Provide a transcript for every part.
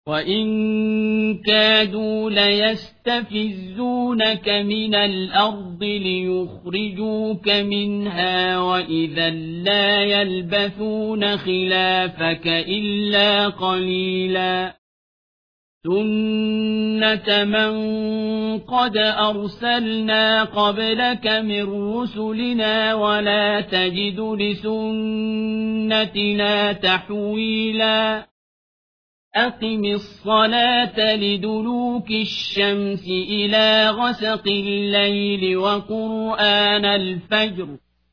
وَإِن كَادُوا لَيَسْتَفِزُّونَكَ مِنَ الْأَرْضِ لِيُخْرِجُوكَ مِنْهَا وَإِذًا لَّا يَلْبَثُونَ خِلَافَكَ إِلَّا قَلِيلًا سُنَّةَ مَن قَدْ أَرْسَلْنَا قَبْلَكَ مِن رُّسُلِنَا وَلَا تَجِدُ لِسُنَّتِنَا تَحْوِيلًا أقم الصلاة لدلوك الشمس إلى غسق الليل وقرآن الفجر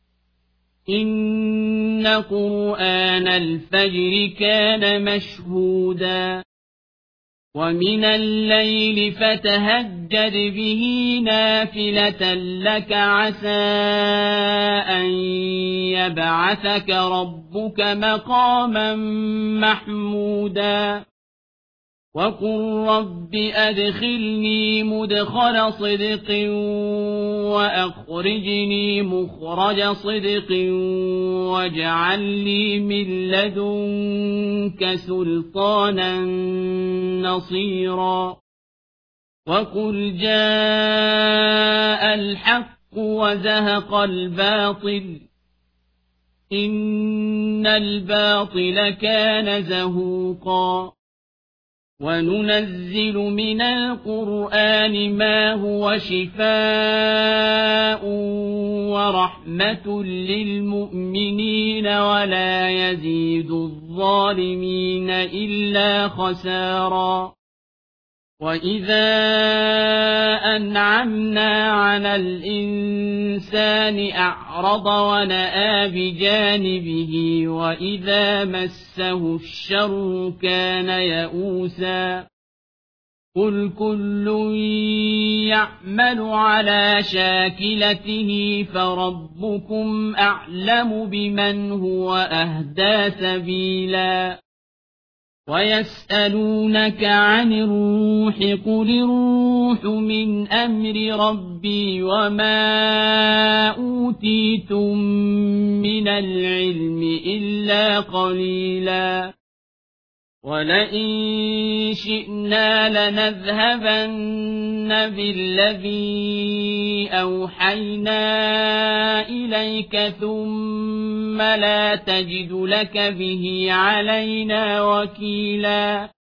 إن قرآن الفجر كان مشهودا ومن الليل فتهجد به نافلة لك عسى أن يبعثك ربك مقاما محمودا وقل رب أدخلني مدخل صدق وأخرجني مخرج صدق واجعل لي من لدنك سلطانا نصيرا وقل جاء الحق وزهق الباطل إن الباطل كان زهوقا وننزل من القرآن ما هو شفاء ورحمة للمؤمنين ولا يزيد الظالمين إلا خسارا وإذا أنعمنا على الإنسان أعرض ونأى بجانبه وإذا مسه الشر كان يئوسا قل كل يعمل على شاكلته فربكم أعلم بمن هو أهدى سبيلا ويسألونك عن الروح قل الروح من أمر ربي وما أوتيتم من العلم إلا قليلا ولئن شئنا لنذهبن بالذي أوحينا إليك ثم لا تجد لك به علينا وكيلا